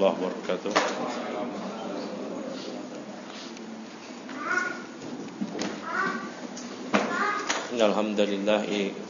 warahmatullahi wabarakatuh. Innal hamdalillah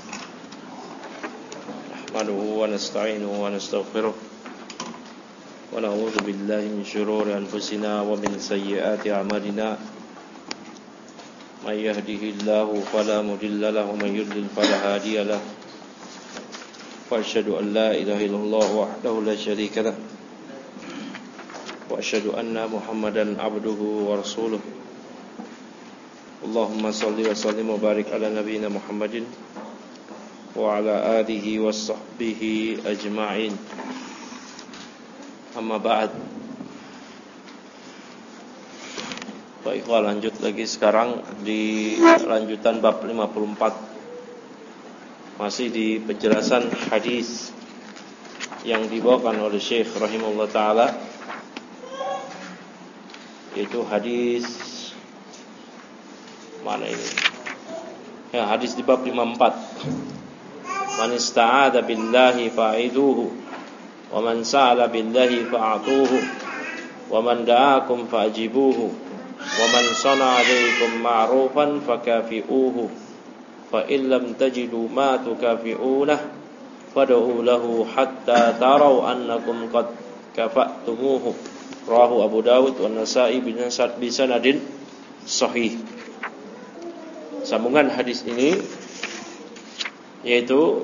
nahmaduhu wa nasta'inuhu wa nastaghfiruh wa na'udzu billahi min shururi anfusina wa min sayyiati a'malina. May yahdihillahu fala mudilla lahu wa may yudlil fala hadiya lahu. Wa asyhadu an la ilaha illallah wahdahu la syarika lahu wa asyhadu anna Muhammadan abduhu wa rasuluh. Allahumma salli wa sallim wa barik ala nabiyyina Muhammadin wa ala alihi wa sahbihi ajma'in. Amma ba'd. Baiklah, lanjut lagi sekarang di lanjutan bab 54. Masih di penjelasan hadis yang dibawakan oleh Syekh rahimahullah taala, yaitu hadis mana ini? Ya, hadis di bab 54. Man ista'adha billahi fa'iduhu wa man sa'ala billahi fa'atuhu wa man da'akum fa'ajibuhu wa man sana'a 'alaikum ma'rufan fakafi'uhu fa in lam tajidu ma tukafi'unah fad'u lahu hatta taraw annakum qad kafa'tumuhu. Rawahu Abu Dawud wa Nasa'i bi sanadin sahih. Sambungan hadis ini yaitu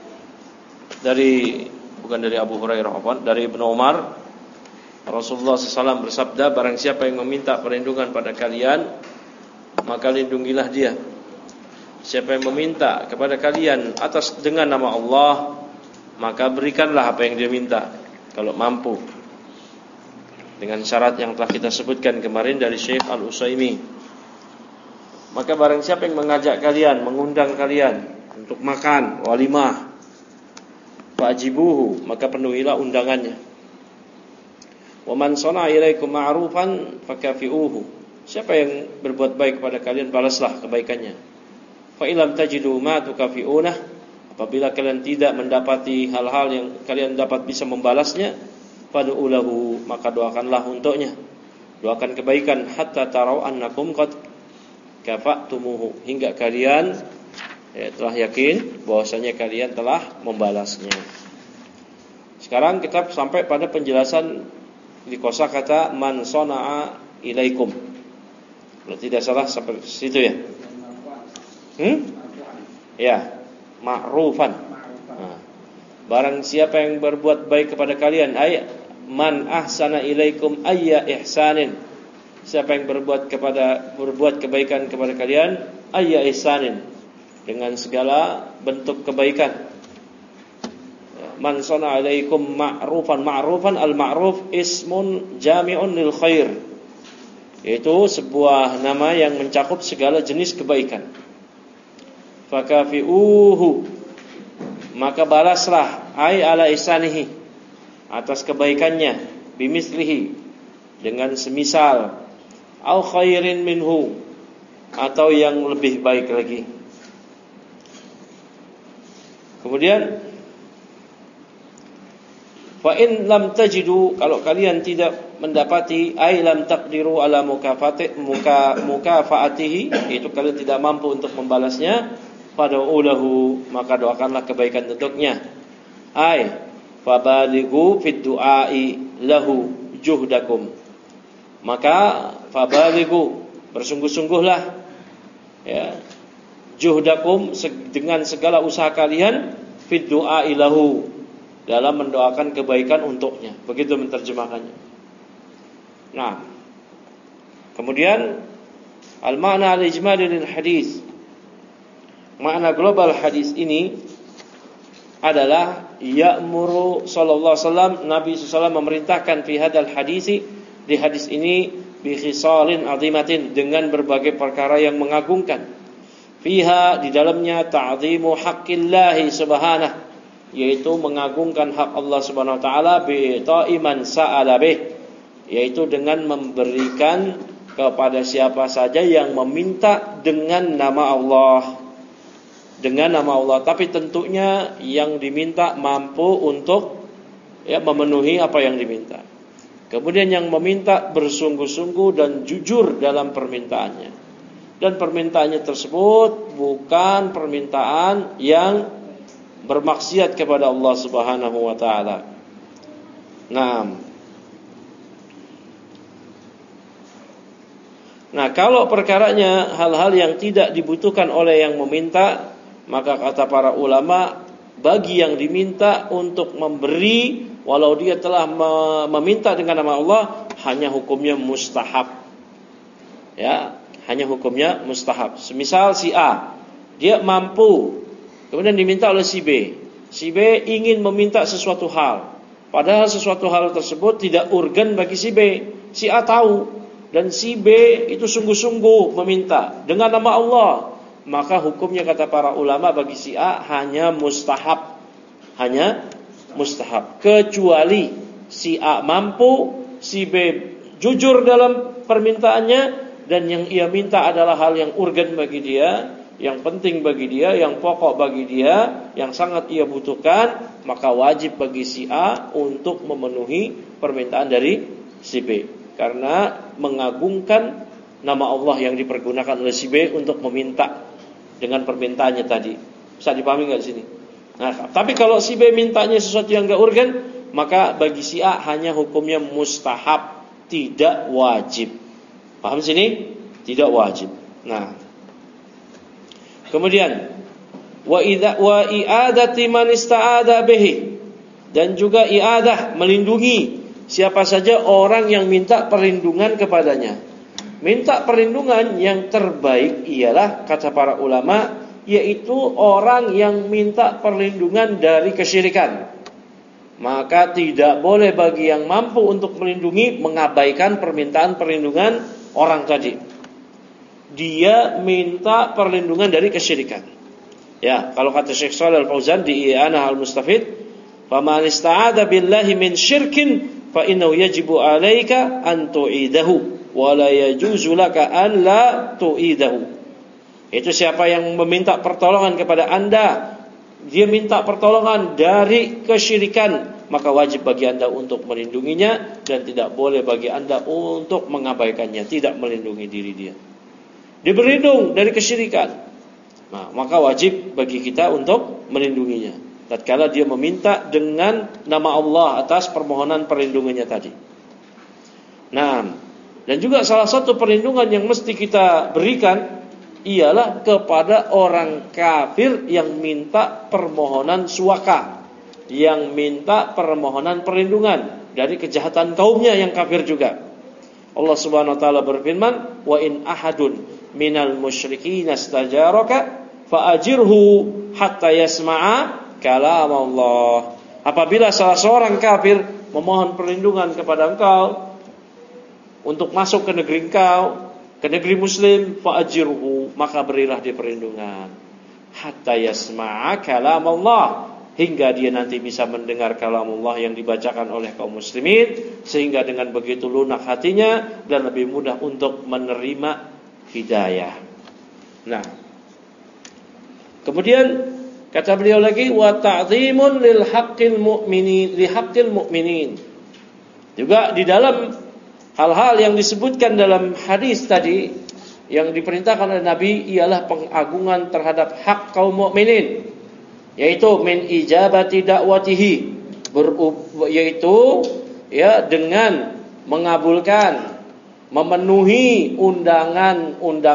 bukan dari Abu Hurairah, dari Ibnu Umar. Rasulullah SAW bersabda, barang siapa yang meminta perlindungan pada kalian, maka lindungilah dia. Siapa yang meminta kepada kalian dengan nama Allah, maka berikanlah apa yang dia minta kalau mampu, dengan syarat yang telah kita sebutkan kemarin dari Syekh Al-Utsaimin. Maka barang siapa yang mengajak kalian, mengundang kalian untuk makan walimah, fa'jibuhu, maka penuhilah undangannya. Wa man sana'a ilaikum ma'rufan fakafi'uhu. Siapa yang berbuat baik kepada kalian, balaslah kebaikannya. Fa illam tajidu ma tukafi'unah, apabila kalian tidak mendapati hal-hal yang kalian dapat bisa membalasnya, fad'u lahu, maka doakanlah untuknya. Doakan kebaikan hatta tarau annakum qad kafa'tumuhu, hingga kalian telah yakin bahwasanya kalian telah membalasnya. Sekarang kita sampai pada penjelasan di kosakata man sana'a ilaikum. Kalau tidak salah sampai situ ya. Ya, ma'rufan. Nah, barang siapa yang berbuat baik kepada kalian, ay man ahsana ilaikum ayya ihsanin. Siapa yang berbuat kebaikan kepada kalian, ayya ihsanin, dengan segala bentuk kebaikan. Man sana alaikum ma'rufan al-ma'ruf ismun jami'un lil khair, yaitu sebuah nama yang mencakup segala jenis kebaikan. Fakafi'uhu, maka balaslah ay ala ihsanihi, atas kebaikannya, bimislihi, dengan semisal, au khairin minhu, atau yang lebih baik lagi. Kemudian fa in lam tajidu, kalau kalian tidak mendapati, ay lam taqdiru ala mukafaatihi, itu kalian tidak mampu untuk membalasnya, fad'u lahu, maka doakanlah kebaikan untuknya. Ay fabalighu fid du'ai lahu juhdakum, maka fabalighu, bersungguh-sungguhlah ya, juhdakum, dengan segala usaha kalian, fid du'a ilahu, dalam mendoakan kebaikan untuknya. Begitu menerjemahkannya. Nah, kemudian al-ma'na al-ijmali lil hadis, makna global hadis ini adalah ya'muru sallallahu alaihi wasallam, Nabi sallallahu alaihi wasallam memerintahkan fi hadal hadisi, di hadis ini, bi khisalin azimatin, dengan berbagai perkara yang mengagungkan. Fiha, di dalamnya, ta'zimu haqqillahi subhanahu, yaitu mengagungkan hak Allah Subhanahu wa taala, bi ta'iman sa'ala bih, yaitu dengan memberikan kepada siapa saja yang meminta dengan nama Allah. Dengan nama Allah, tapi tentunya yang diminta mampu untuk memenuhi apa yang diminta. Kemudian yang meminta bersungguh-sungguh dan jujur dalam permintaannya. Dan permintaannya tersebut bukan permintaan yang bermaksiat kepada Allah Subhanahu wa taala. Nah, kalau perkaranya hal-hal yang tidak dibutuhkan oleh yang meminta, maka kata para ulama, bagi yang diminta untuk memberi walau dia telah meminta dengan nama Allah, hanya hukumnya mustahab. Ya, hanya hukumnya mustahab. Semisal si A, dia mampu, kemudian diminta oleh si B. Si B ingin meminta sesuatu hal, padahal sesuatu hal tersebut tidak urgen bagi si B. Si A tahu, dan si B itu sungguh-sungguh meminta dengan nama Allah, maka hukumnya kata para ulama bagi si A hanya mustahab. Hanya mustahab. Kecuali si A mampu, si B jujur dalam permintaannya, dan yang ia minta adalah hal yang urgen bagi dia, yang penting bagi dia, yang pokok bagi dia, yang sangat ia butuhkan, maka wajib bagi si A untuk memenuhi permintaan dari si B, karena mengagungkan nama Allah yang dipergunakan oleh si B untuk meminta dengan permintaannya tadi. Bisa dipahami nggak di sini? Nah, tapi kalau si B mintanya sesuatu yang nggak urgen, maka bagi si A hanya hukumnya mustahab, tidak wajib. Paham sini? Tidak wajib. Nah, kemudian wa i'adati man ista'ada bihi, dan juga i'adah, melindungi siapa saja orang yang minta perlindungan kepadanya. Minta perlindungan yang terbaik ialah kata para ulama, yaitu orang yang minta perlindungan dari kesyirikan. Maka tidak boleh bagi yang mampu untuk melindungi mengabaikan permintaan perlindungan orang tadi. Dia minta perlindungan dari kesyirikan. Ya, kalau kata Syekh Shalal Al-Fauzan di I'anah Al-Mustafid, "Faman ista'adza billahi min syirkin fa innahu yajibu 'alaika an tu'idahu wa la yajuzu laka an la tu'idahu." Itu siapa yang meminta pertolongan kepada Anda, dia minta pertolongan dari kesyirikan, maka wajib bagi Anda untuk melindunginya, dan tidak boleh bagi Anda untuk mengabaikannya, tidak melindungi diri dia. Dia berlindung dari kesyirikan, nah, maka wajib bagi kita untuk melindunginya tatkala dia meminta dengan nama Allah atas permohonan perlindungannya tadi. Nah, dan juga salah satu perlindungan yang mesti kita berikan ialah kepada orang kafir yang minta permohonan suaka, yang minta permohonan perlindungan dari kejahatan kaumnya yang kafir juga. Allah Subhanahu wa taala berfirman, "Wa in ahadun minal musyrikin istajaraka fa'ajirhu hatta yasma'a kalam Allah." Apabila salah seorang kafir memohon perlindungan kepada engkau untuk masuk ke negeri engkau, ke negeri muslim, fa'ajirhu, maka berilah dia perlindungan hatta yasma'a kalam Allah, hingga dia nanti bisa mendengar kalam Allah yang dibacakan oleh kaum muslimin, sehingga dengan begitu lunak hatinya dan lebih mudah untuk menerima hidayah. Nah, kemudian kata beliau lagi, wa ta'zimun lil haqqil mu'minin. Juga di dalam hal-hal yang disebutkan dalam hadis tadi yang diperintahkan oleh Nabi ialah pengagungan terhadap hak kaum mukminin, yaitu min ijabati da'watihi, yaitu ya dengan mengabulkan, memenuhi undangan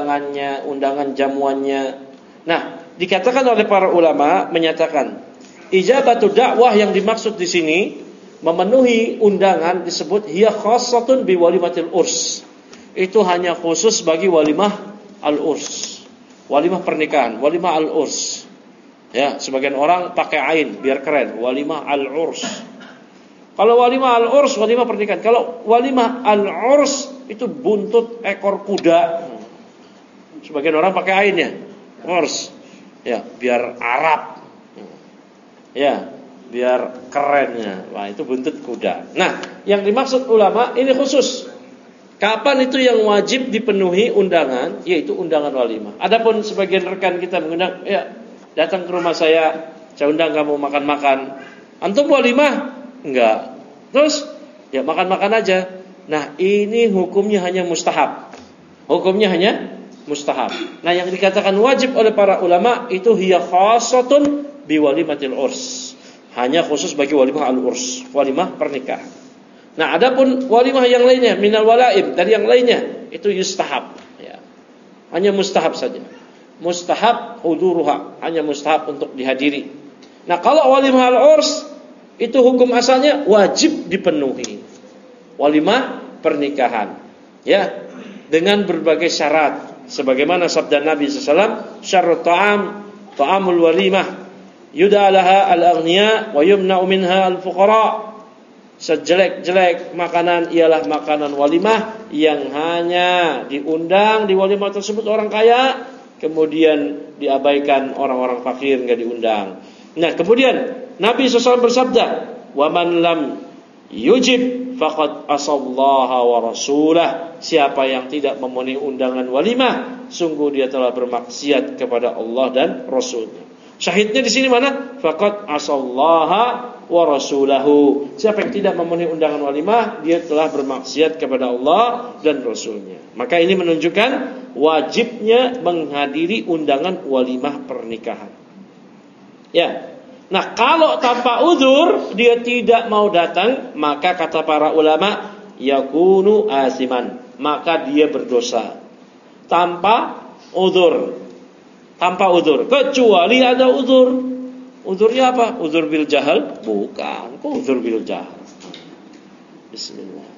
jamuannya. Nah, dikatakan oleh para ulama menyatakan ijabatu dakwah yang dimaksud di sini, memenuhi undangan, disebut hiya khassatun bi walimatil urs. Itu hanya khusus bagi walimah al-urs, walimah pernikahan, walimah al-urs. Ya, sebagian orang pakai ain biar keren, walimah al-urs. Kalau walimah al-urs, walimah pernikahan. Kalau walimah al-urs itu buntut ekor kuda. Sebagian orang pakai ain ya, urs. Ya, biar Arab. Ya, biar kerennya. Wah, itu buntut kuda. Nah, yang dimaksud ulama ini khusus. Kapan itu yang wajib dipenuhi undangan? Yaitu undangan walimah. Adapun sebagian rekan kita mengundang, ya datang ke rumah saya undang kamu makan-makan. Antum walimah? Enggak. Terus Ya makan-makan aja. Nah ini hukumnya hanya mustahab. Hukumnya hanya mustahab. Nah yang dikatakan wajib oleh para ulama itu hiya khassatun biwalimatil urs. Hanya khusus bagi walimah al-urs, walimah pernikahan. Nah adapun walimah yang lainnya minal walaim, dari yang lainnya itu yustahab ya. Hanya mustahab saja. Mustahab huduruha, hanya mustahab untuk dihadiri. Nah kalau walimah al-urs itu hukum asalnya wajib dipenuhi. Walimah pernikahan ya, dengan berbagai syarat sebagaimana sabda Nabi SAW, syarrut ta'amul walimah yudalaha al-aghniya wa yumna'u minha al-fuqara. Sejelek-jelek makanan ialah makanan walimah yang hanya diundang di walimah tersebut orang kaya, kemudian diabaikan orang-orang fakir, enggak diundang. Nah, kemudian Nabi SAW bersabda, "Wa man lam yujib faqad asallaha wa rasulah." Siapa yang tidak memenuhi undangan walimah, sungguh dia telah bermaksiat kepada Allah dan Rasulnya. Syahidnya di sini mana? Faqad asallaha wa rasulahu. Siapa yang tidak memenuhi undangan walimah, dia telah bermaksiat kepada Allah dan Rasulnya. Maka ini menunjukkan wajibnya menghadiri undangan walimah pernikahan. Ya. Nah, kalau tanpa uzur dia tidak mau datang, maka kata para ulama yakunu asiman, maka dia berdosa. Tanpa uzur. Tanpa uzur, kecuali ada uzur. Uzurnya apa? Uzur bil jahal? Bukan, kok uzur bil jahal. Bismillah.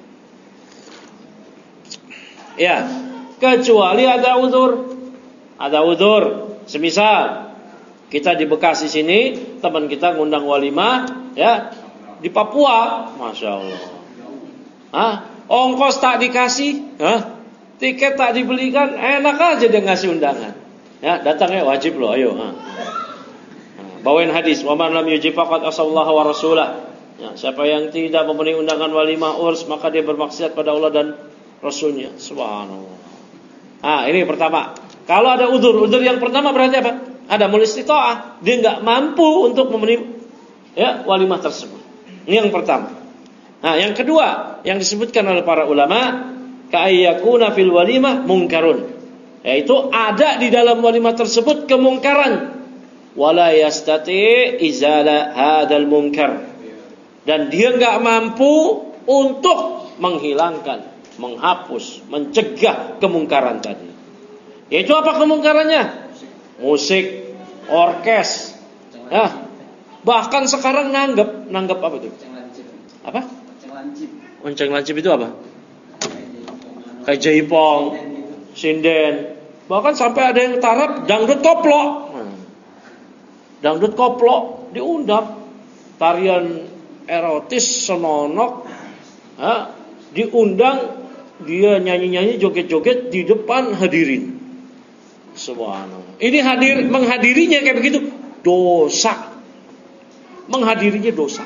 Ya, kecuali ada uzur. Ada uzur. Semisal kita di Bekasi sini, teman kita ngundang walimah, ya, di Papua, masya Allah. Ongkos tak dikasih, tiket tak dibelikan, enak aja dia ngasih undangan. Ya, datangnya wajib loh, ayo. Bawain hadis, wa man lam yujib faqad asallaha wa rasulah. Ya, siapa yang tidak memenuhi undangan walimah urs, maka dia bermaksiat pada Allah dan Rasulnya. Subhanallah. Ini pertama. Kalau ada uzur yang pertama berarti apa? Ada mulistita'ah, dia enggak mampu untuk memenuhi ya walimah tersebut. Ini yang pertama. Nah, yang kedua yang disebutkan oleh para ulama, ka'ayyakuna fil walimah munkarun. Yaitu ada di dalam walimah tersebut kemungkaran. Wala yastati izala hadzal munkar. Dan dia enggak mampu untuk menghilangkan, menghapus, mencegah kemungkaran tadi. Yaitu apa kemungkarannya? Musik, orkes, ya. Bahkan sekarang nanggap apa tuh? Apa? Onceng lancip itu apa? Kayak jaipong, sinden. Bahkan sampai ada yang taraf dangdut koplo. Dangdut koplo diundang. Tarian erotis senonok, diundang, dia nyanyi-nyanyi, joget-joget di depan hadirin. Subhanallah. Ini menghadirinya kayak begitu dosa. Menghadirinya dosa.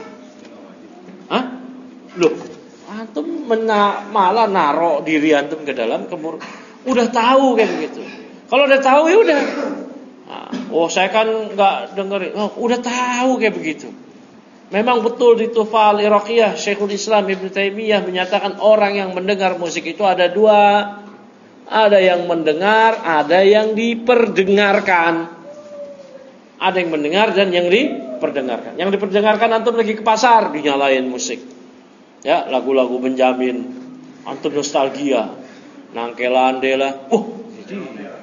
Loh, antum malah naro diri antum ke dalam udah tahu kayak begitu. Kalau udah tahu ya udah. Saya kan enggak dengerin. Udah tahu kayak begitu. Memang betul di Tufal Iraqiyah Syekhul Islam Ibnu Taimiyah menyatakan orang yang mendengar musik itu ada dua. Ada yang mendengar, ada yang diperdengarkan. Ada yang mendengar dan yang diperdengarkan. Yang diperdengarkan antum lagi ke pasar dinyalain musik. Ya, lagu-lagu Benjamin. Antum nostalgia. Nangkelande lah. Jadi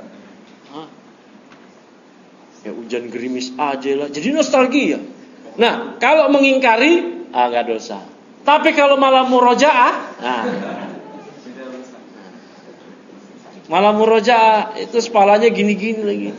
ya hujan gerimis aja lah. Jadi nostalgia. Nah, kalau mengingkari enggak dosa. Tapi kalau malah murojaah, malah murojaah itu kepalanya gini-gini lagi.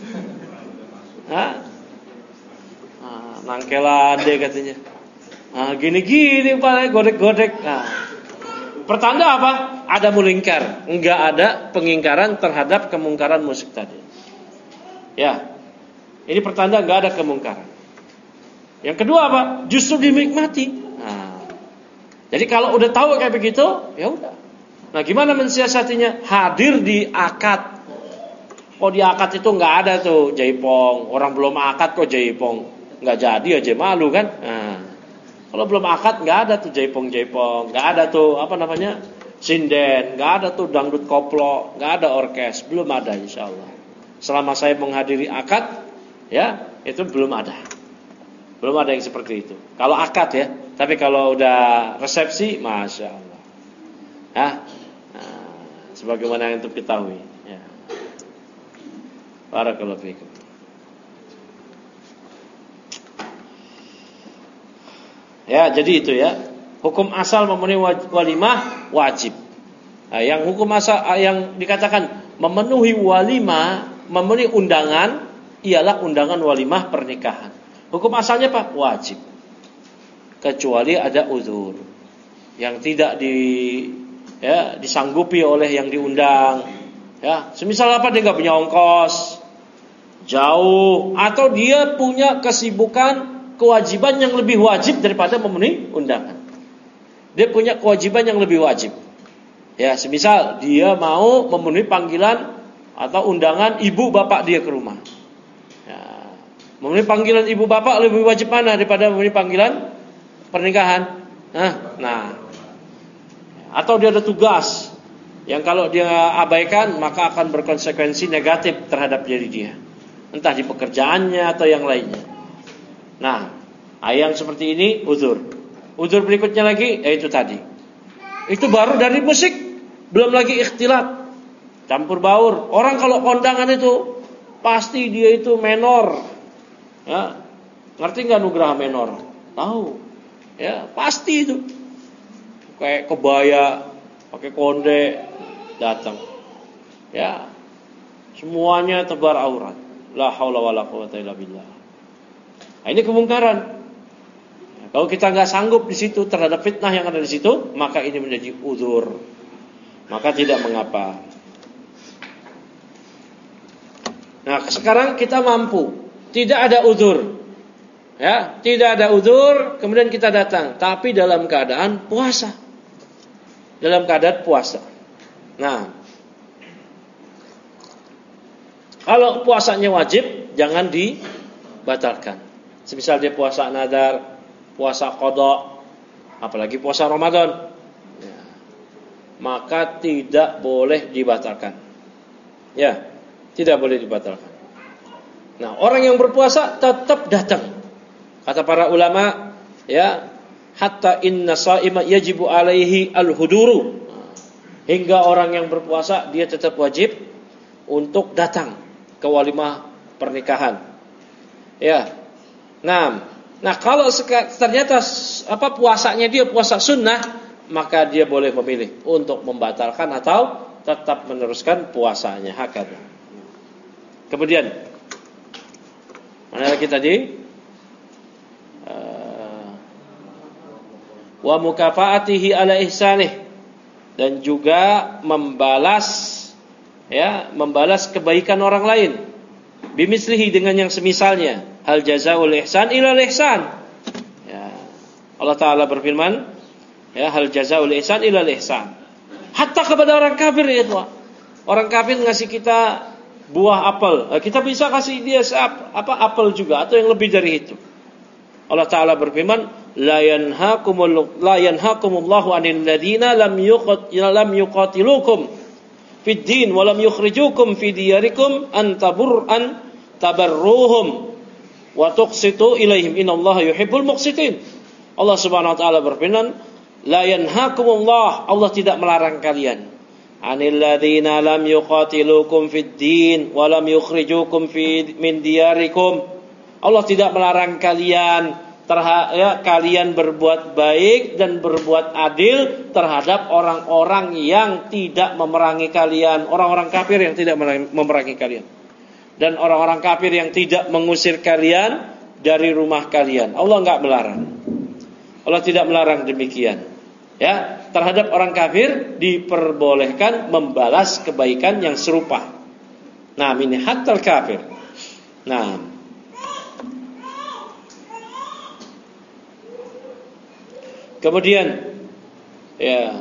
Nangkelade katanya. Gini-gini kepalanya godek-godek. Pertanda apa? Ada mulingkar, enggak ada pengingkaran terhadap kemungkaran musik tadi. Ya. Ini pertanda enggak ada kemungkaran. Yang kedua apa? Justru dinikmati. Jadi kalau udah tahu kayak begitu, ya udah. Nah, gimana mensiasatinya? Hadir di akad. Di akad itu nggak ada tuh jaipong. Orang belum akad kok jaipong. Nggak jadi aja malu kan? Kalau belum akad nggak ada tuh jaipong, nggak ada tuh sinden, nggak ada tuh dangdut koplo, nggak ada orkes, belum ada insyaallah. Selama saya menghadiri akad, ya itu belum ada yang seperti itu. Kalau akad ya, tapi kalau udah resepsi, masya Allah. Sebagaimana yang untuk ketahui. Ya. Barakallahu fiikum. Ya, jadi itu ya. Hukum asal memenuhi walimah wajib. Nah, yang hukum asal yang dikatakan memenuhi walimah, memenuhi undangan ialah undangan walimah pernikahan. Hukum asalnya apa? Wajib. Kecuali ada uzur yang tidak disanggupi oleh yang diundang. Ya, semisal dia enggak punya ongkos, jauh, atau dia punya kesibukan, kewajiban yang lebih wajib daripada memenuhi undangan. Dia punya kewajiban yang lebih wajib. Ya, semisal dia mau memenuhi panggilan atau undangan ibu bapak dia ke rumah. Ya, memenuhi panggilan ibu bapak lebih wajib mana daripada memenuhi panggilan pernikahan? Nah. Atau dia ada tugas yang kalau dia abaikan maka akan berkonsekuensi negatif terhadap diri dia, entah di pekerjaannya atau yang lainnya. Nah, yang seperti ini uzur. Uzur berikutnya lagi yaitu tadi. Itu baru dari musik, belum lagi ikhtilat, campur baur. Orang kalau kondangan itu pasti dia itu menor. Ya. Ngerti enggak nugraha menor? Tahu. Ya, pasti itu. Kayak kebaya, pakai konde datang. Ya. Semuanya tebar aurat. La haula wala quwata illa billah. Nah, ini kemungkaran. Nah, kalau kita nggak sanggup di situ terhadap fitnah yang ada di situ, maka ini menjadi uzur. Maka tidak mengapa. Nah, sekarang kita mampu, tidak ada uzur. Ya, tidak ada uzur, kemudian kita datang, tapi dalam keadaan puasa. Dalam keadaan puasa. Nah, kalau puasanya wajib, jangan dibatalkan. Semisal dia puasa nadar, puasa qada, apalagi puasa Ramadan, ya, maka tidak boleh dibatalkan. Ya, tidak boleh dibatalkan. Nah, orang yang berpuasa tetap datang. Kata para ulama, ya, hatta inna sha'ima yajibu alaihi al-huduru. Hingga orang yang berpuasa dia tetap wajib untuk datang ke walimah pernikahan. Ya. Nah, kalau ternyata puasanya dia puasa sunnah, maka dia boleh memilih untuk membatalkan atau tetap meneruskan puasanya. Hakada. Kemudian mana lagi tadi? Wa mukafaatihi ala ihsanih, dan juga membalas kebaikan orang lain bimislihi, dengan yang semisalnya. Al jazaul ihsan ila ihsan. Ya. Allah Taala berfirman, ya, hal jazaul ihsan ila ihsan. Hatta kepada orang kafir itu. Orang kafir ngasih kita buah apel, kita bisa kasih dia apel juga atau yang lebih dari itu. Allah Taala berfirman, la yanhakumullahu 'anil ladzina lam yuqatilukum fid din wa lam yukhrijukum fi diyarikum an tabarruhum wa tuqsitu ilaihim innallaha yuhibbul muqsitin. Allah Subhanahu wa taala berfirman, la yanhakumullah, Allah tidak melarang kalian, 'anil ladzina lam yuqatilukum fid din wa lam yukhrijukum min diyarikum. Allah tidak melarang kalian kalian berbuat baik dan berbuat adil terhadap orang-orang yang tidak memerangi kalian, orang-orang kafir yang tidak memerangi kalian, dan orang-orang kafir yang tidak mengusir kalian dari rumah kalian. Allah enggak melarang. Allah tidak melarang demikian. Ya, terhadap orang kafir diperbolehkan membalas kebaikan yang serupa. Nah, ini hatta kafir. Nah, kemudian ya,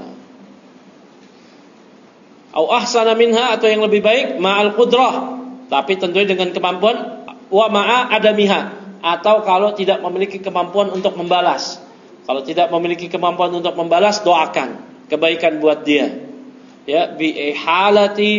au ahsana minha, atau yang lebih baik, ma'al qudrah, tapi tentunya dengan kemampuan, wa ma'a adamiha, atau kalau tidak memiliki kemampuan untuk membalas. Kalau tidak memiliki kemampuan untuk membalas, doakan kebaikan buat dia. Ya, bi ihalati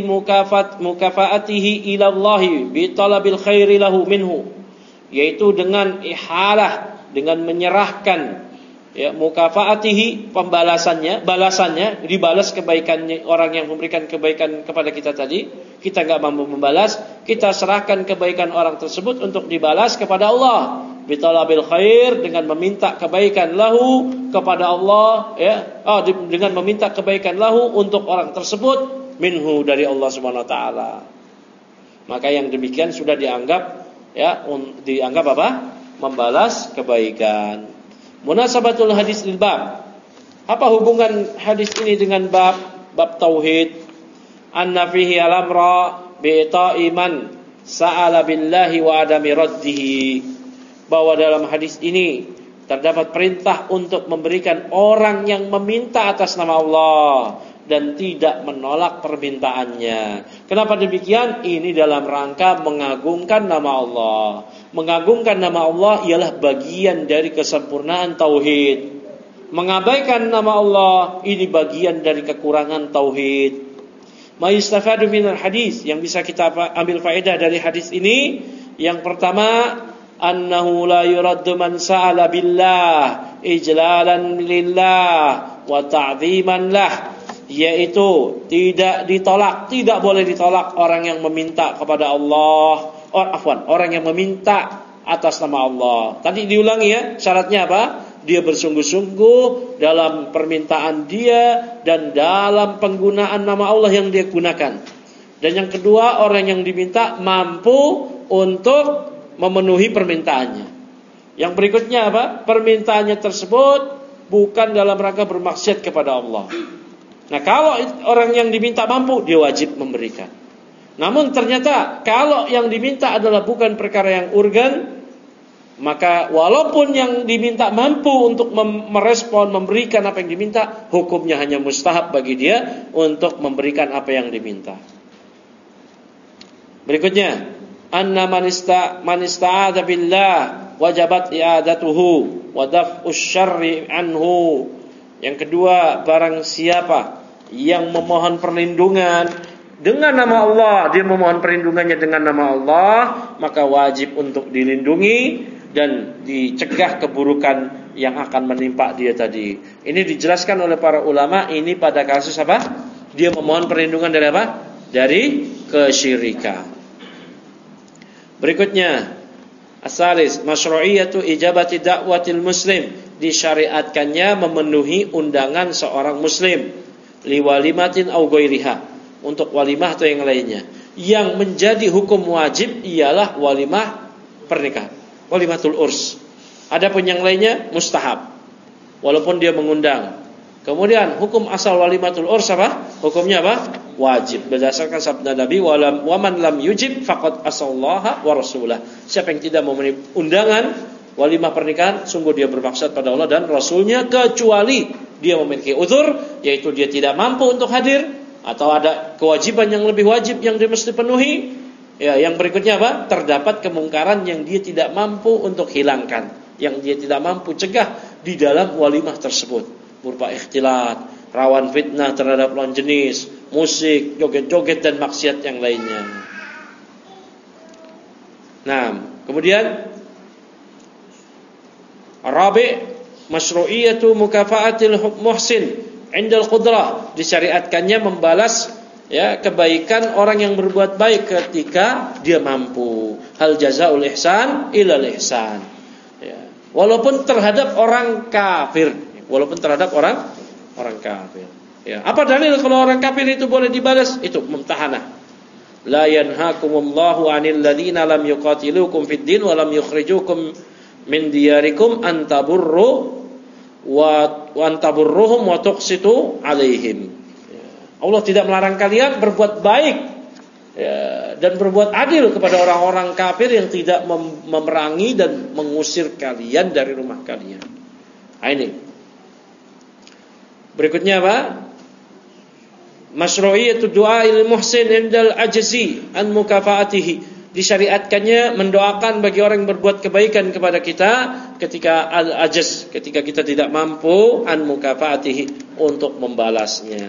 mukafaatihi ila Allah bi talabil khairi lahu minhu. Yaitu dengan ihalah, dengan menyerahkan ya mukafaatihi, balasannya dibalas kebaikannya orang yang memberikan kebaikan kepada kita tadi. Kita enggak mampu membalas, kita serahkan kebaikan orang tersebut untuk dibalas kepada Allah. Bitalabil khair, dengan meminta kebaikan lahu kepada Allah ya. Dengan meminta kebaikan lahu untuk orang tersebut minhu, dari Allah Subhanahu wa taala. Maka yang demikian sudah dianggap apa? Membalas kebaikan. Munasabatul hadis lil bab. Apa hubungan hadis ini dengan bab tauhid? Anna fihi al-amra bi ta'iman sa'ala billahi wa adami raddihi. Bahwa dalam hadis ini terdapat perintah untuk memberikan orang yang meminta atas nama Allah dan tidak menolak permintaannya. Kenapa demikian? Ini dalam rangka mengagungkan nama Allah. Mengagungkan nama Allah ialah bagian dari kesempurnaan tauhid. Mengabaikan nama Allah ini bagian dari kekurangan tauhid. Ma yustafadu minal hadis, yang bisa kita ambil faedah dari hadis ini, yang pertama, annahu la yuraddu man sa'ala billah ijlalan lillah wa ta'ziman lah, yaitu tidak boleh ditolak orang yang meminta kepada Allah. Orang yang meminta atas nama Allah. Tadi diulangi ya, syaratnya apa? Dia bersungguh-sungguh dalam permintaan dia dan dalam penggunaan nama Allah yang dia gunakan. Dan yang kedua, orang yang diminta mampu untuk memenuhi permintaannya. Yang berikutnya apa? Permintaannya tersebut bukan dalam rangka bermaksiat kepada Allah. Nah, kalau orang yang diminta mampu, dia wajib memberikan. Namun ternyata kalau yang diminta adalah bukan perkara yang urgen, maka walaupun yang diminta mampu untuk merespon, memberikan apa yang diminta, hukumnya hanya mustahab bagi dia untuk memberikan apa yang diminta. Berikutnya, anna man ista'adza billah wajabat i'adatuhu wa daf'us syarri anhu. Yang kedua, barang siapa yang memohon perlindungan dengan nama Allah, dia memohon perlindungannya dengan nama Allah, maka wajib untuk dilindungi dan dicegah keburukan yang akan menimpa dia tadi. Ini dijelaskan oleh para ulama, ini pada kasus apa? Dia memohon perlindungan dari apa? Dari kesyirikan. Berikutnya, asalis masyru'iyatu ijabati da'watil muslim, disyariatkannya memenuhi undangan seorang muslim liwalimatin au ghairiha, untuk walimah atau yang lainnya. Yang menjadi hukum wajib ialah walimah pernikahan, walimatul urs. Adapun yang lainnya mustahab, walaupun dia mengundang. Kemudian hukum asal walimatul urs apa? Hukumnya apa? Wajib, berdasarkan sabda Nabi, wa man lam yujib faqad asallaha wa rasulah. Siapa yang tidak memenuhi undangan walimah pernikahan, sungguh dia bermaksud pada Allah dan Rasulnya, kecuali dia memiliki uzur, yaitu dia tidak mampu untuk hadir, atau ada kewajiban yang lebih wajib yang dia mesti penuhi. Ya, yang berikutnya apa? Terdapat kemungkaran yang dia tidak mampu untuk hilangkan, yang dia tidak mampu cegah di dalam walimah tersebut, berupa ikhtilat, rawan fitnah terhadap lawan jenis, musik, joget-joget dan maksiat yang lainnya. Nah, kemudian Rabi' masyru'iyatu mukafa'atil muhsin indal qudrah, disyariatkannya membalas ya kebaikan orang yang berbuat baik ketika dia mampu. Hal jazaul ihsan ilal ihsan. Ya. Walaupun terhadap orang kafir, orang kafir. Ya. Apa dalil kalau orang kafir itu boleh dibalas? Itu mumtahanah. La yanhaakumullahu 'anil ladzina lam yuqatilukum fid din wa lam yukhrijukum min diyarikum an taburru wa antaburruhum wa tuqsitu alaihim. Allah tidak melarang kalian berbuat baik dan berbuat adil kepada orang-orang kafir yang tidak memerangi dan mengusir kalian dari rumah kalian. Nah, ini. Berikutnya apa? Masyru'iyatu du'ail muhsin indal ajzi an mukafaatihi, disyariatkannya mendoakan bagi orang yang berbuat kebaikan kepada kita ketika al-ajaz, ketika kita tidak mampu an mukafaatihi, untuk membalasnya.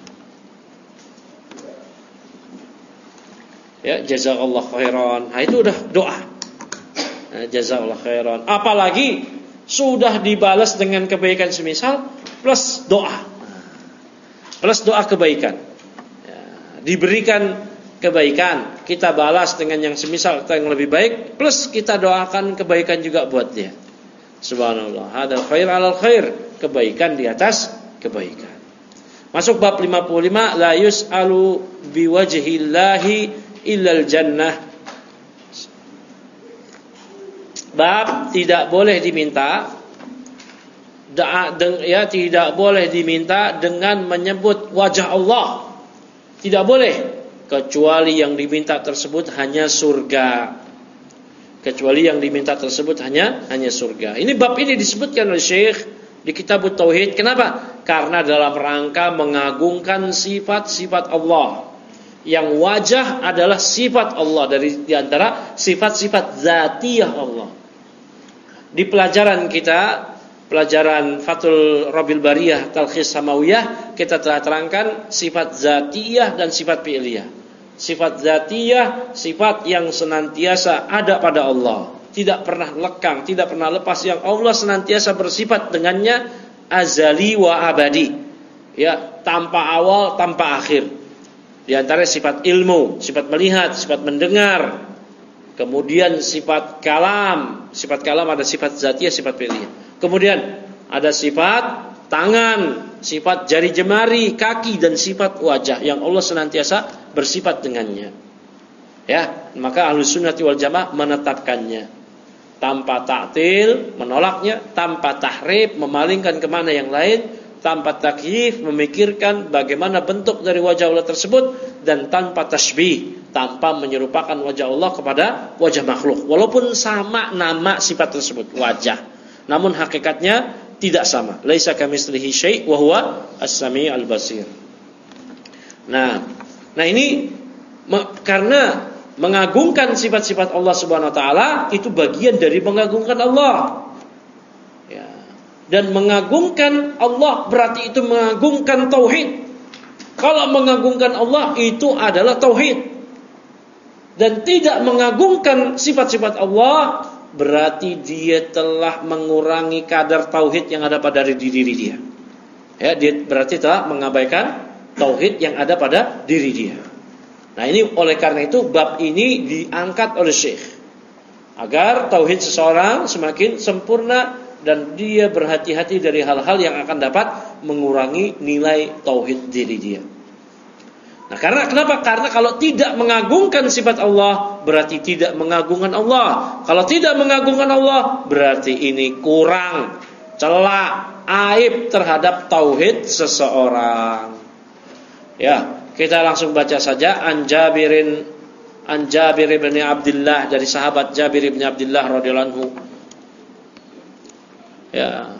Ya, jazakallahu khairan. Nah, itu udah doa. Nah, jazakallahu khairan. Apalagi sudah dibalas dengan kebaikan semisal plus doa. Plus doa kebaikan. Ya, diberikan kebaikan, kita balas dengan yang semisal atau yang lebih baik, plus kita doakan kebaikan juga buat dia. Subhanallah. Hadal khair alal khair. Kebaikan di atas kebaikan. Masuk bab 55, la yus'alu biwajhillahi illal jannah. Bab tidak boleh diminta tidak boleh diminta dengan menyebut wajah Allah. Tidak boleh, kecuali yang diminta tersebut hanya surga. Kecuali yang diminta tersebut hanya surga. Ini bab ini disebutkan oleh Syekh di kitab Tauhid. Kenapa? Karena dalam rangka mengagungkan sifat-sifat Allah. Yang wajah adalah sifat Allah, dari di antara sifat-sifat zatiyah Allah. Di pelajaran Fathul Rabbil Bariyah Talkhis Samawiyah, kita telah terangkan sifat zatiyah dan sifat fi'liyah. Sifat zatiyah, sifat yang senantiasa ada pada Allah, tidak pernah lekang, tidak pernah lepas, yang Allah senantiasa bersifat dengannya, azali wa abadi, ya, tanpa awal, tanpa akhir. Di antara sifat ilmu, sifat melihat, sifat mendengar. Kemudian sifat kalam. Sifat kalam ada sifat zatiyah, sifat fi'liyah. Kemudian ada sifat tangan, sifat jari jemari, kaki, dan sifat wajah yang Allah senantiasa bersifat dengannya. Ya, maka Ahlus Sunnati wal Jamaah menetapkannya tanpa ta'til, menolaknya, tanpa tahrif, memalingkan kemana yang lain, tanpa takyif, memikirkan bagaimana bentuk dari wajah Allah tersebut, dan tanpa tasbih, tanpa menyerupakan wajah Allah kepada wajah makhluk. Walaupun sama nama sifat tersebut, wajah, namun hakikatnya tidak sama. Laisa kamitslihi syai' wa huwa as-sami'ul basir. Nah ini karena mengagungkan sifat-sifat Allah Subhanahu wa taala itu bagian dari mengagungkan Allah. Ya. Dan mengagungkan Allah berarti itu mengagungkan tauhid. Kalau mengagungkan Allah itu adalah tauhid. Dan tidak mengagungkan sifat-sifat Allah berarti dia telah mengurangi kadar tauhid yang ada pada diri dia. Ya, dia berarti telah mengabaikan tauhid yang ada pada diri dia. Nah, ini oleh karena itu bab ini diangkat oleh Syekh agar tauhid seseorang semakin sempurna dan dia berhati-hati dari hal-hal yang akan dapat mengurangi nilai tauhid diri dia. Nah, kenapa? Karena kalau tidak mengagungkan sifat Allah berarti tidak mengagungkan Allah. Kalau tidak mengagungkan Allah berarti ini kurang, celak, aib terhadap tauhid seseorang. Ya, kita langsung baca saja an Jabir bin Abdullah, dari sahabat Jabir bin Abdullah radhiyallahu anhu. Ya.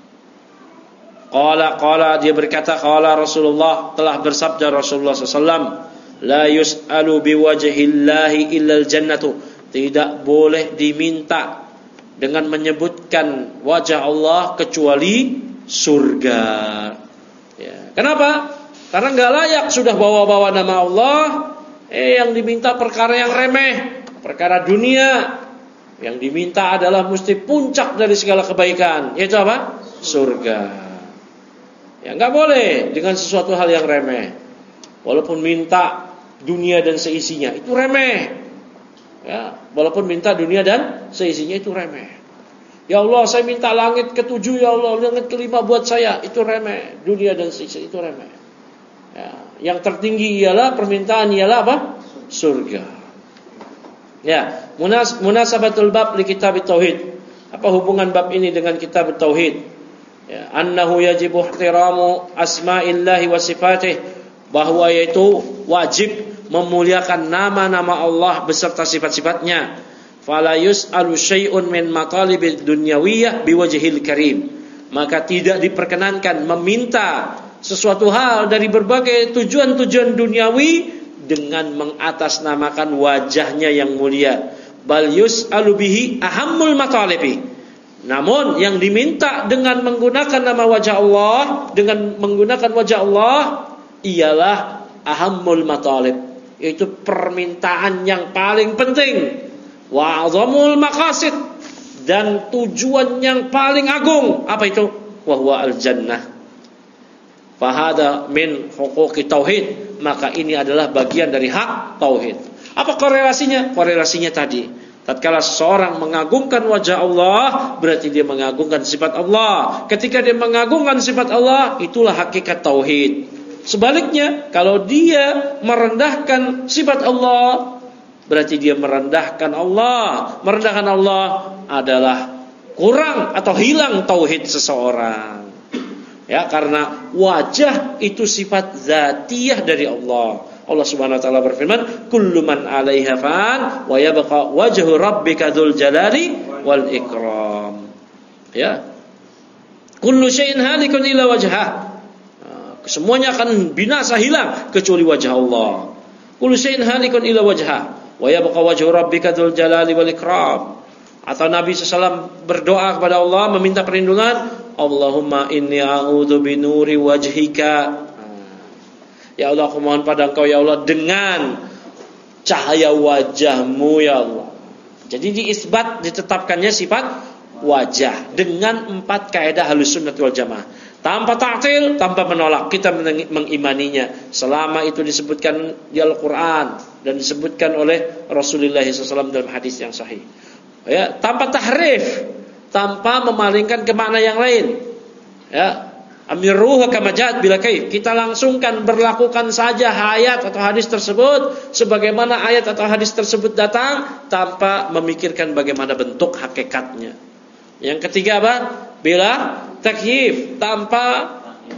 Qala dia berkata, qala Rasulullah, telah bersabda Rasulullah SAW, la yus'alu biwajhillahi illal jannatu, tidak boleh diminta dengan menyebutkan wajah Allah kecuali surga. Ya. Kenapa? Karena enggak layak sudah bawa-bawa nama Allah, yang diminta perkara yang remeh, perkara dunia. Yang diminta adalah mesti puncak dari segala kebaikan, yaitu apa? Surga. Ya, enggak boleh dengan sesuatu hal yang remeh. Walaupun minta dunia dan seisinya, itu remeh. Ya, walaupun minta dunia dan seisinya itu remeh. Ya Allah, saya minta langit ke-7, ya Allah, langit ke-5 buat saya, itu remeh. Dunia dan seisinya itu remeh. Ya, yang tertinggi ialah permintaan ialah apa? Surga. Ya, munasabatul bab li kitab tauhid. Apa hubungan bab ini dengan kitab tauhid? Ya, annahu yajibu ihtiramu asma'illahi wa sifatih, bahwa yaitu wajib memuliakan nama-nama Allah beserta sifat-sifatnya. Fala yus'alu syai'un min matalibid dunyawiyah biwajhil karim, maka tidak diperkenankan meminta sesuatu hal dari berbagai tujuan-tujuan duniawi dengan mengatasnamakan wajahnya yang mulia. Bal yus'alu bihi ahammul matalibi. Namun yang diminta dengan menggunakan nama wajah Allah, dengan menggunakan wajah Allah ialah ahammul matalib, yaitu permintaan yang paling penting, wa azamul maqasid, dan tujuan yang paling agung. Apa itu? Wa huwa al-jannah. Fahada min huquqi tauhid, maka ini adalah bagian dari hak tauhid. Apa korelasinya? Korelasinya tadi, tatkala seorang mengagungkan wajah Allah, berarti dia mengagungkan sifat Allah. Ketika dia mengagungkan sifat Allah, itulah hakikat tauhid. Sebaliknya, kalau dia merendahkan sifat Allah, berarti dia merendahkan Allah. Merendahkan Allah adalah kurang atau hilang tauhid seseorang. Ya, karena wajah itu sifat zatiyah dari Allah. Allah Subhanahu wa taala berfirman, "Kullu man 'alaiha fan wa yabqa wajhu rabbika dzul jalali wal ikram." Ya. Kullu syai'in halikun illa wajhah. Semuanya akan binasa, hilang kecuali wajah Allah. Kullu syai'in halikun illa wajhah wa yabqa wajhu rabbika dzul jalali wal ikram. Atau Nabi SAW berdoa kepada Allah meminta perlindungan, Allahumma inni a'udzu binuri wajhika. Ya Allah, aku mohon pada Engkau ya Allah dengan cahaya wajahmu ya Allah. Jadi diisbat, ditetapkannya sifat wajah dengan 4 kaidah Ahlus Sunnah wal Jamaah. Tanpa ta'til, tanpa menolak, kita mengimaninya selama itu disebutkan di Al-Qur'an dan disebutkan oleh Rasulullah SAW dalam hadis yang sahih. Ya, tanpa tahrif, tanpa memalingkan ke makna yang lain. Ya, amiruhu kama ja'at bila kaif. Kita langsungkan berlakukan saja ayat atau hadis tersebut sebagaimana ayat atau hadis tersebut datang, tanpa memikirkan bagaimana bentuk hakikatnya. Yang ketiga apa? Bila takyif, tanpa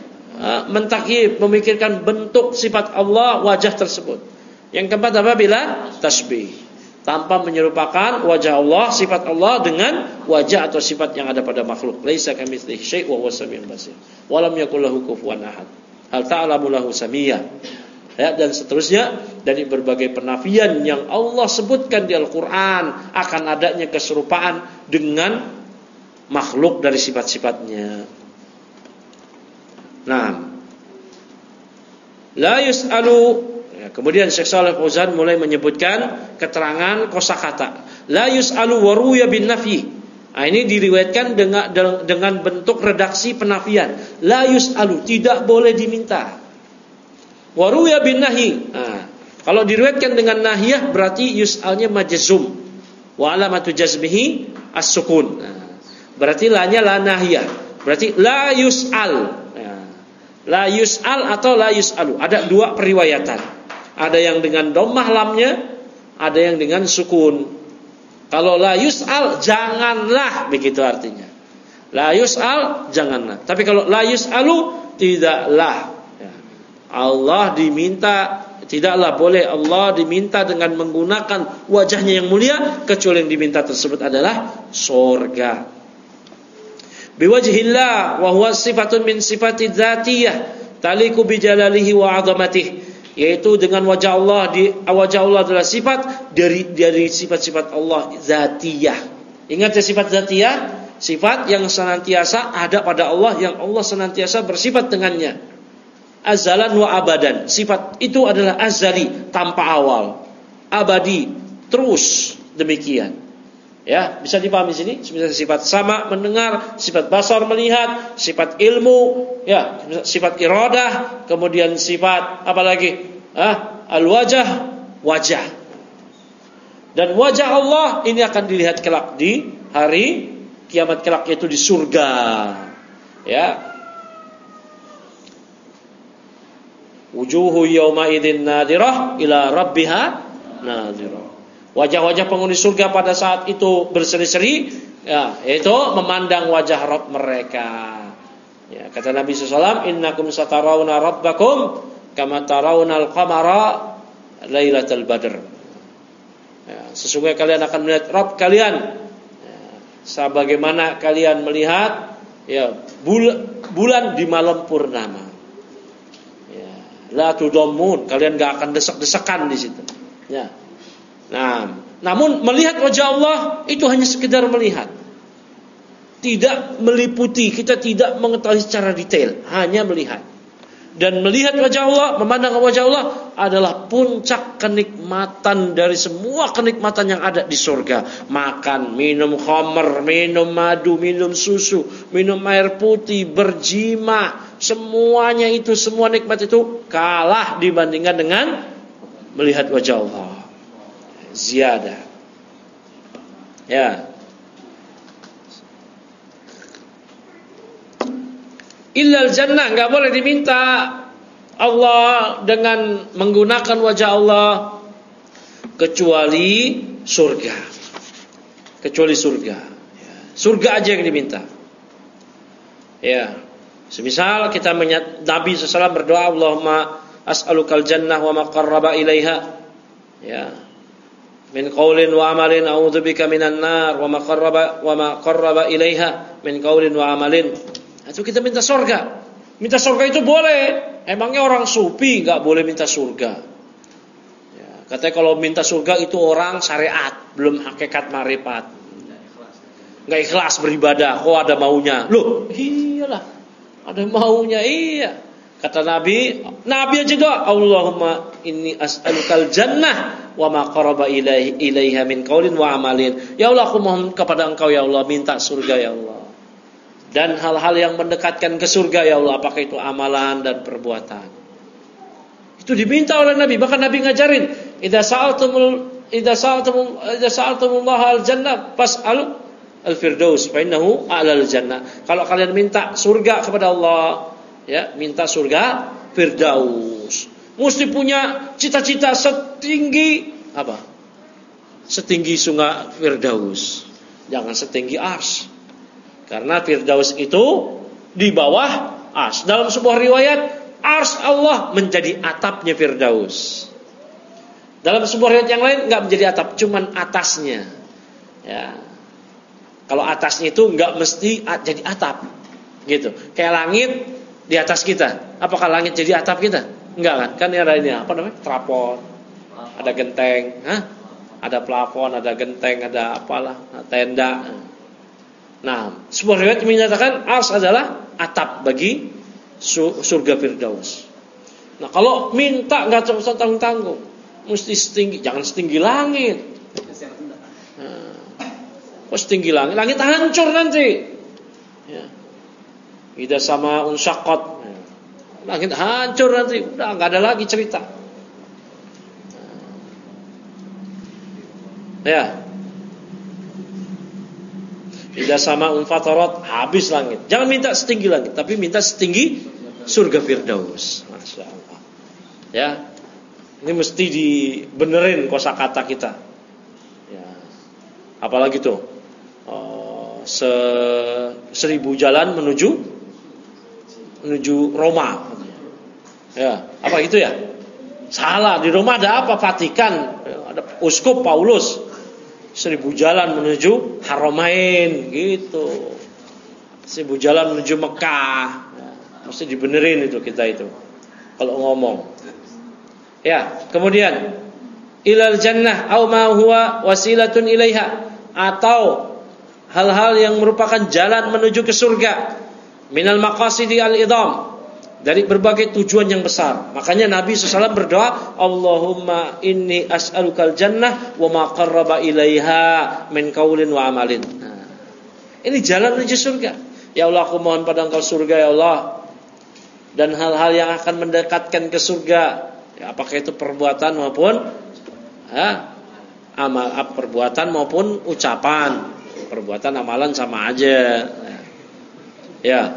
mentakyif, memikirkan bentuk sifat Allah wajah tersebut. Yang keempat apa? Bila tasbih, tanpa menyerupakan wajah Allah, sifat Allah dengan wajah atau sifat yang ada pada makhluk. Laisa kamitslihi syai' wa huwas samiul basir. Wa lam yakul lahu kufuwan ahad. Hal ta'lamu lahu samiyya. Ya, dan seterusnya dari berbagai penafian yang Allah sebutkan di Al-Qur'an akan adanya keserupaan dengan makhluk dari sifat-sifatnya. Nah, la yus'alu. Ya, kemudian Syekh Shalih Fauzan mulai menyebutkan keterangan kosakata. La yus'alu wa ruya bin nafyi. Nah, ini diriwayatkan dengan bentuk redaksi penafian. La yus'alu, tidak boleh diminta. Wa ruya bin nahyi. Nah, kalau diriwayatkan dengan nahiyah berarti yus'alnya majzum. Wa alamatu jazmihi as-sukun. Nah, berarti la-nya la nahiyah. Berarti la yus'al. Nah, la yus'al atau la yus'alu. Ada 2 periwayatan. Ada yang dengan dhammah lamnya, ada yang dengan sukun. Kalau la yus'al, janganlah, begitu artinya. La yus'al, janganlah. Tapi kalau la yus'alu, tidaklah. Ya. Allah diminta, tidaklah boleh Allah diminta dengan menggunakan wajahnya yang mulia, kecuali yang diminta tersebut adalah surga. Biwajhillah wa huwa sifatun min sifati dzatiyah taliku bijalalihi wa 'azamatihi. Yaitu dengan wajah Allah, wajah Allah adalah sifat dari sifat-sifat Allah zatiyah. Ingat ya, sifat zatiyah, sifat yang senantiasa ada pada Allah, yang Allah senantiasa bersifat dengannya. Azalan wa abadan. Sifat itu adalah azali, tanpa awal, abadi, terus demikian. Ya, bisa dipahami sini. Sifat sama mendengar, sifat basar melihat, sifat ilmu, ya, sifat iradah, kemudian sifat apa lagi? Al-wajah, wajah. Dan wajah Allah ini akan dilihat kelak di hari kiamat kelak, yaitu di surga. Ya. Wujuhu yawma idzin nadirah ila rabbiha nadirah. Wajah-wajah penghuni surga pada saat itu berseri-seri, ya, yaitu memandang wajah Rabb mereka. Ya, kata Nabi SAW, innakum satarawna rabbakum kama tarawnal qamara lailatal badr. Ya, sesungguhnya kalian akan melihat Rabb kalian, ya, sebagaimana kalian melihat, ya, bulan di malam purnama. Ya, La tudammun, kalian enggak akan desak-desakan di situ. Ya. Nah, namun melihat wajah Allah itu hanya sekedar melihat. Tidak meliputi, kita tidak mengetahui secara detail, hanya melihat. Dan melihat wajah Allah, memandang wajah Allah adalah puncak kenikmatan dari semua kenikmatan yang ada di surga. Makan, minum khamr, minum madu, minum susu, minum air putih, berjima, semuanya itu, semua nikmat itu kalah dibandingkan dengan melihat wajah Allah. Ziyadah. Ya. Illal jannah, enggak boleh diminta Allah dengan menggunakan wajah Allah kecuali surga. Kecuali surga. Surga aja yang diminta. Ya. Semisal kita Nabi SAW berdoa, Allahumma as'alukal jannah wa ma qarraba ilaiha. Ya. Min qaulin wa amalin a'udzubika minan nar wa ma qarraba ilaiha min qaulin wa amalin. Itu kita minta surga. Minta surga itu boleh. Emangnya orang sufi enggak boleh minta surga? Ya, katanya kalau minta surga itu orang syariat, belum hakikat marifat. Enggak ikhlas beribadah, kok ada maunya. Loh, iyalah. Ada maunya, iya. Kata Nabi aja doa, Allahumma inni as'alukal jannah wa ma qaraba ilaiha min qaulin wa amalin. Ya Allah, aku mohon kepada Engkau ya Allah, minta surga ya Allah. Dan hal-hal yang mendekatkan ke surga ya Allah, apakah itu amalan dan perbuatan. Itu diminta oleh Nabi. Bahkan Nabi ngajarin, idza sa'altumullah al-jannah fas'alu al-firdaus fa innahu a'lal jannah. Kalau kalian minta surga kepada Allah, ya, minta surga firdaus. Mesti punya cita-cita setinggi apa? Setinggi sungai firdaus. Jangan setinggi ars. Karena firdaus itu di bawah ars. Dalam sebuah riwayat, ars Allah menjadi atapnya firdaus. Dalam sebuah riwayat yang lain enggak menjadi atap, cuman atasnya. Ya. Kalau atasnya itu enggak mesti jadi atap. Gitu. Kayak langit di atas kita. Apakah langit jadi atap kita? Enggak kan? Kan ada ini apa namanya? Trapon. Ada genteng, ada plafon, ada genteng, ada apalah, tenda. Nah, sebuah riwayat menyatakan ars adalah atap bagi surga firdaus. Nah, kalau minta enggak usah tanggung-tanggung, mesti setinggi, jangan setinggi langit. Nah, setinggi langit, langit hancur nanti. Ya. Idza sama'un syaqqat. Langit hancur nanti, udah enggak ada lagi cerita. Ya. Idza sama'un fatarat, habis langit. Jangan minta setinggi langit, tapi minta setinggi surga firdaus. Masyaallah. Ya. Ini mesti dibenerin kosakata kita. Ya. Apalagi tuh? 1000 jalan menuju Roma. Ya, apa gitu ya? Salah, di Roma ada apa? Vatikan, ada uskup Paulus. 1000 jalan menuju Haramain gitu. 1000 jalan menuju Mekah. Ya, mesti dibenerin itu kita itu kalau ngomong. Ya, kemudian ilal jannah au ma huwa wasilatun ilaiha, atau hal-hal yang merupakan jalan menuju ke surga. Minal maqasidi al-idham, dari berbagai tujuan yang besar. Makanya Nabi SAW berdoa, Allahumma inni as'alukal jannah wa ma qarraba ilaiha min qaulin wa amalin. Nah, ini jalan menuju surga. Ya Allah, aku mohon pada Engkau surga ya Allah, dan hal-hal yang akan mendekatkan ke surga. Ya, apakah itu perbuatan maupun amal, perbuatan maupun ucapan. Perbuatan amalan sama aja. Ya.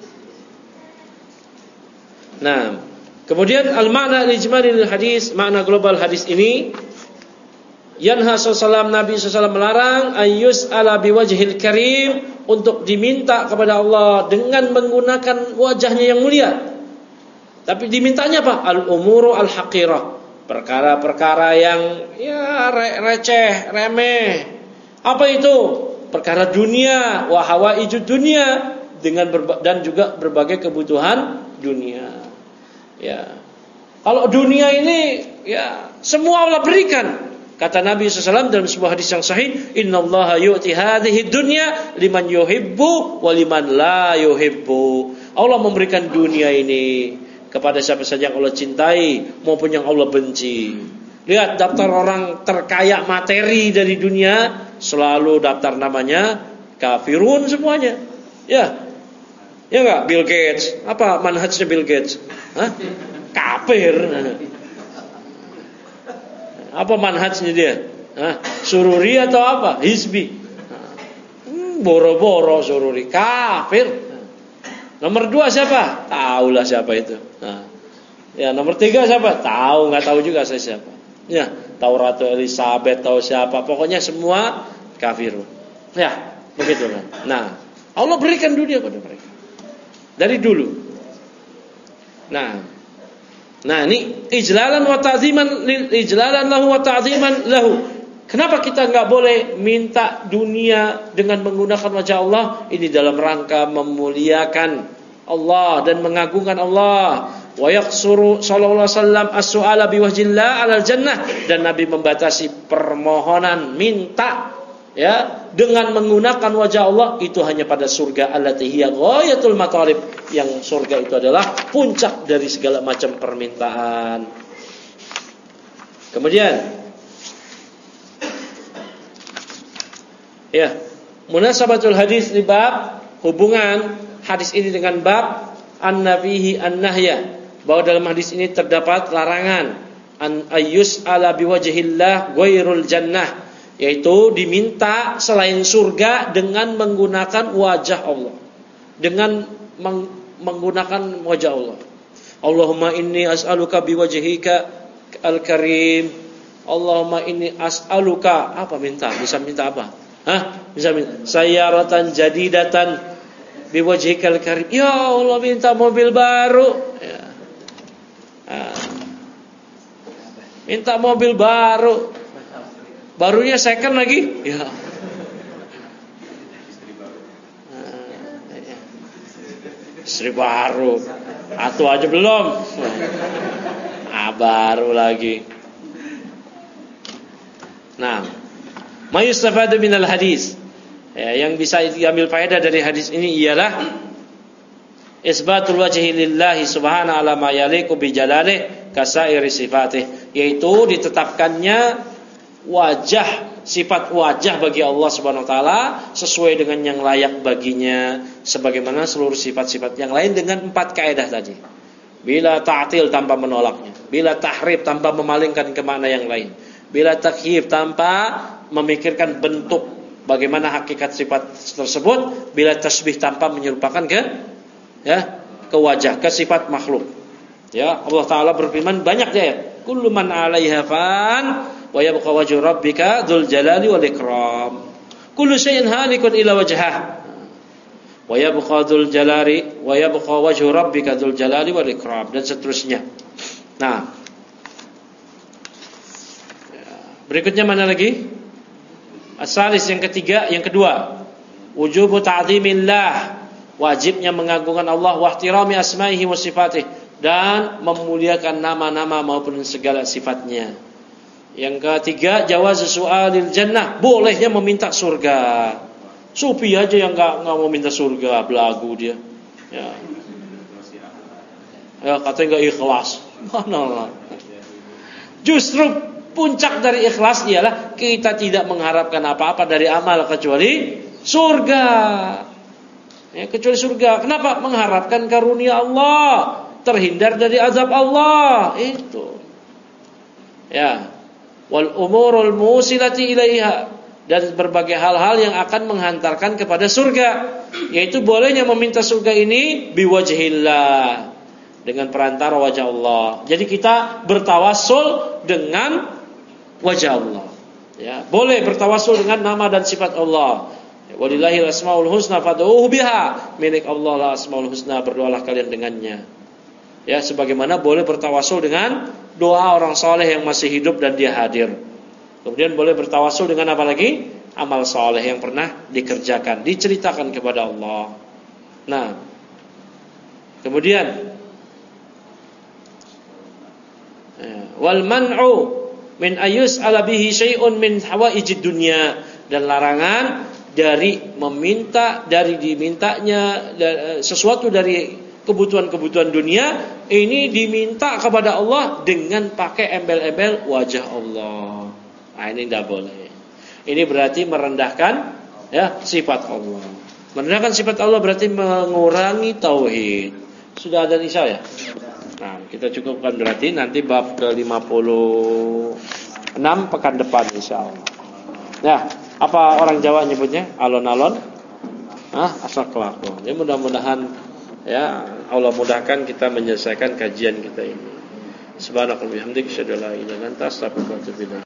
Nah, kemudian al-makna al-ijmali lil hadis, makna global hadis ini, yanha sallallahu Nabi sallallahu melarang ayyus ala biwajhil karim, untuk diminta kepada Allah dengan menggunakan wajahnya yang mulia. Tapi dimintanya apa? Al-umuru al-haqirah, perkara-perkara yang ya receh, remeh. Apa itu? Perkara dunia, wa hawaijud dunia, dengan dan juga berbagai kebutuhan dunia. Ya. Kalau dunia ini ya semua Allah berikan. Kata Nabi SAW dalam sebuah hadis yang sahih, Innallaha yu'ti hadhihi dunya liman yuhibbu wa liman la yuhibbu. Allah memberikan dunia ini kepada siapa saja yang Allah cintai maupun yang Allah benci. Lihat daftar orang terkaya materi dari dunia, selalu daftar namanya kafirun semuanya. Ya. Ya enggak? Bill Gates. Apa manhajnya Bill Gates? Hah? Kafir. Apa manhajnya dia? Sururi atau apa? Hizbi. Boro-boro sururi. Kafir. Nomor 2 siapa? Tahulah siapa itu. Ya nomor 3 siapa? Tahu, nggak tahu juga saya siapa. Ya, tahu Ratu Elizabeth, tahu siapa. Pokoknya semua kafir. Ya, begitulah. Nah, Allah berikan dunia pada mereka dari dulu. Nah ini ijlalan wa ta'ziman, ijlalan lahu wa ta'ziman lahu. Kenapa kita enggak boleh minta dunia dengan menggunakan wajah Allah? Ini dalam rangka memuliakan Allah dan mengagungkan Allah. Wa yaqsuru sallallahu alaihi wasallam as-su'ala biwajhillah 'alal jannah, dan Nabi membatasi permohonan minta ya dengan menggunakan wajah Allah itu hanya pada surga, allati hiya ghayatul matalib, yang surga itu adalah puncak dari segala macam permintaan. Kemudian ya, munasabatul hadis li bab, hubungan hadis ini dengan bab an-nafihi an-nahya, bahwa dalam hadis ini terdapat larangan an ayyus ala biwajhillah ghairul jannah, yaitu diminta selain surga dengan menggunakan wajah Allah, dengan menggunakan wajah Allah. Allahumma inni as'aluka biwajhika al-karim. Allahumma inni as'aluka, apa minta? Bisa minta apa? Bisa minta sayyaratan jadidatan biwajhika al-karim. Ya Allah, minta mobil baru. Ya. Minta mobil baru. Barunya second lagi, ya. Istri baru, atau aja belum, baru lagi. Nah, mayustafadu minal hadis, ya, yang bisa diambil faedah dari hadis ini ialah isbatul wajhi lillahi subhanahu ala ma yaliqu bi jalalihi kasairi sifatih, yaitu ditetapkannya wajah, sifat wajah bagi Allah Subhanahu wa taala sesuai dengan yang layak baginya, sebagaimana seluruh sifat-sifat yang lain dengan 4 kaidah tadi. Bila ta'til tanpa menolaknya, bila tahrif tanpa memalingkan ke makna yang lain, bila takyif tanpa memikirkan bentuk bagaimana hakikat sifat tersebut, bila tasbih tanpa menyerupakan ke wajah, ke sifat makhluk. Ya, Allah taala berfirman banyak ayat, kullu man 'alaiha fan wa yabqa wajhu rabbika dzul jalali wal ikram. Kullu syai'in halikun ila wajhah. Wa yabqa dzul jalali wa yabqa wajhu rabbika dzul jalali wal ikram, dan seterusnya. Nah, berikutnya mana lagi? As-salis, yang ketiga, yang kedua, wujubu ta'zimillah, wajibnya mengagungkan Allah, wa ihtirami asma'ihi wa sifatih, dan memuliakan nama-nama maupun segala sifatnya. Yang ketiga, jawaz su'alil jannah, bolehnya meminta surga. Sufi aja yang enggak mau minta surga, belagu dia. Ya katanya enggak ikhlas. Mana? Justru puncak dari ikhlas ialah kita tidak mengharapkan apa-apa dari amal kecuali surga. Ya, kecuali surga. Kenapa? Mengharapkan karunia Allah, terhindar dari azab Allah. Itu. Ya. Wal umurul musilati ilaiha, dan berbagai hal-hal yang akan menghantarkan kepada surga, yaitu bolehnya meminta surga ini biwajhillah, dengan perantara wajah Allah. Jadi kita bertawassul dengan wajah Allah. Ya, boleh bertawassul dengan nama dan sifat Allah. Walillahil asmaul husna fad'uhu biha, milik Allah lah asmaul husna, berdoalah kalian dengannya. Ya, sebagaimana boleh bertawassul dengan doa orang saleh yang masih hidup dan dia hadir. Kemudian boleh bertawassul dengan apa lagi? Amal saleh yang pernah dikerjakan, diceritakan kepada Allah. Nah, kemudian Wal man'u min ayus ala bihi syai'un min hawaijid dunya, dan larangan dari dimintanya sesuatu dari kebutuhan-kebutuhan dunia ini diminta kepada Allah dengan pakai embel-embel wajah Allah. Nah, ini tidak boleh. Ini berarti merendahkan sifat Allah. Merendahkan sifat Allah berarti mengurangi tauhid. Sudah ada isya ya? Nah, kita cukupkan berarti nanti bab ke-56 pekan depan insyaallah. Nah, apa orang Jawa nyebutnya? Alon-alon. Asal kelakuan. Ya, mudah-mudahan Allah mudahkan kita menyelesaikan kajian kita ini. Subhanakallahumma wa bihamdika asyhadu an la ilaha illa anta astaghfiruka wa atubu ilaik.